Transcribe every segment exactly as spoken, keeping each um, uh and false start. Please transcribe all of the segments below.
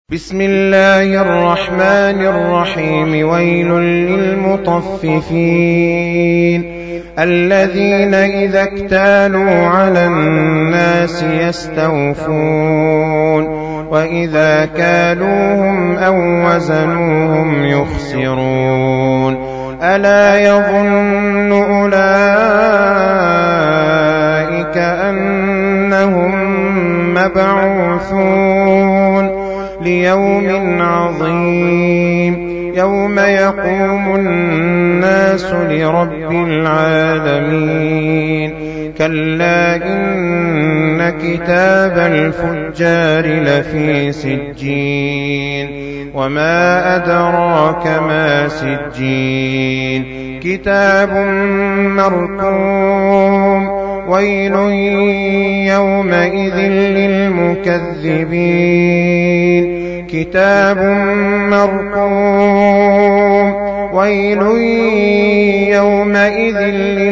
بسم الله الرحمن الرحيم. ويل للمطففين الذين إذا اكتالوا على الناس يستوفون وإذا كالوهم أو وزنوهم يخسرون. ألا يظن أولئك أنهم مبعوثون ليوم عظيم يوم يقوم الناس لرب العالمين. كلا إن كتاب الفجار لفي سجين وما أدراك ما سجين. كتاب مرقوم. ويل يومئذ للمكذبين. كتاب مرقوم. ويل يومئذ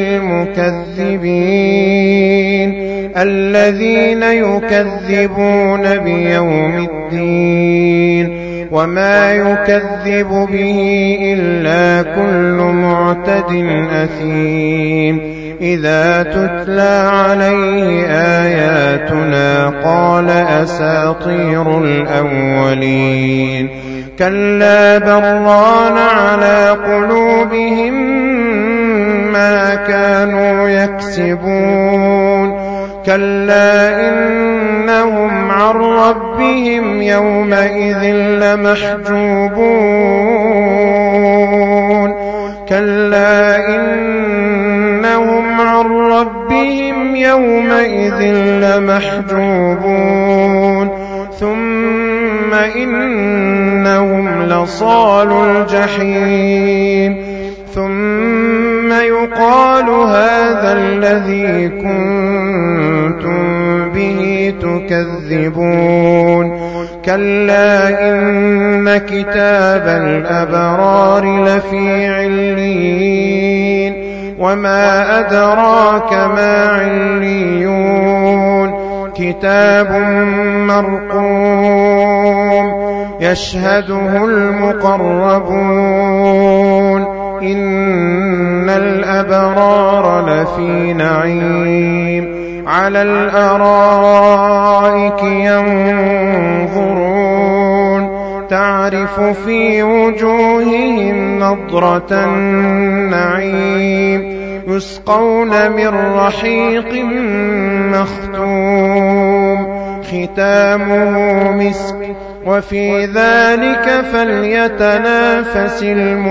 للمكذبين الذين يكذبون بيوم الدين وما يكذب به إلا كل معتد أثيم. إذا تتلى عليه آياتنا قال أساطير الأولين. كلا بران على قلوبهم ما كانوا يكسبون. كلا إنهم عن ربهم يومئذ لمحجوبون. كلا إنهم عن ربهم يومئذ لمحجوبون. ثم إنهم لصال الجحيم. ثم يقال هذا الذي كنتم به تكذبون. كلا إن كتاب الأبرار لفي عليين وما أدراك ما عليون. كتاب مرقوم يشهده المقربون. إن الأبرار لفي نعيم على الأرائك ينظرون تعرف في وجوههم نضرة النعيم. يسقون من رحيق مختوم ختامه مسك وفي ذلك فليتنافس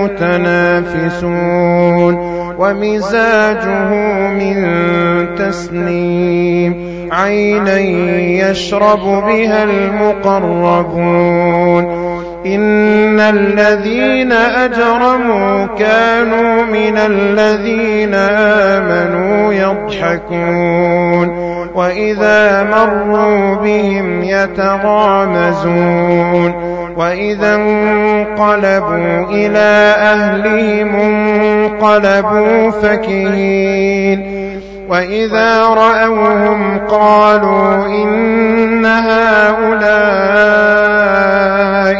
المتنافسون. ومزاجه من تسنيم. عينا يشرب بها المقربون. إن الذين أجرموا كانوا من الذين آمنوا يضحكون وإذا مروا بهم يتغامزون. وإذا انقلبوا إلى أهلهم انقلبوا فكهين. وإذا رأوهم قالوا إن هؤلاء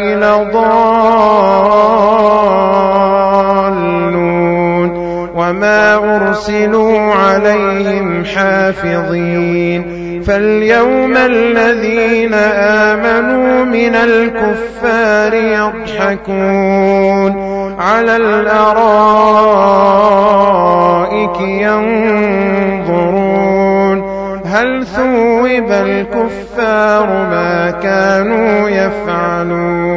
لضالون وما أرسلوا عليهم حافظين. فاليوم الذين آمنوا من الكفار يضحكون على الأرائك ينظرون هل ثوب الكفار ما كانوا يفعلون.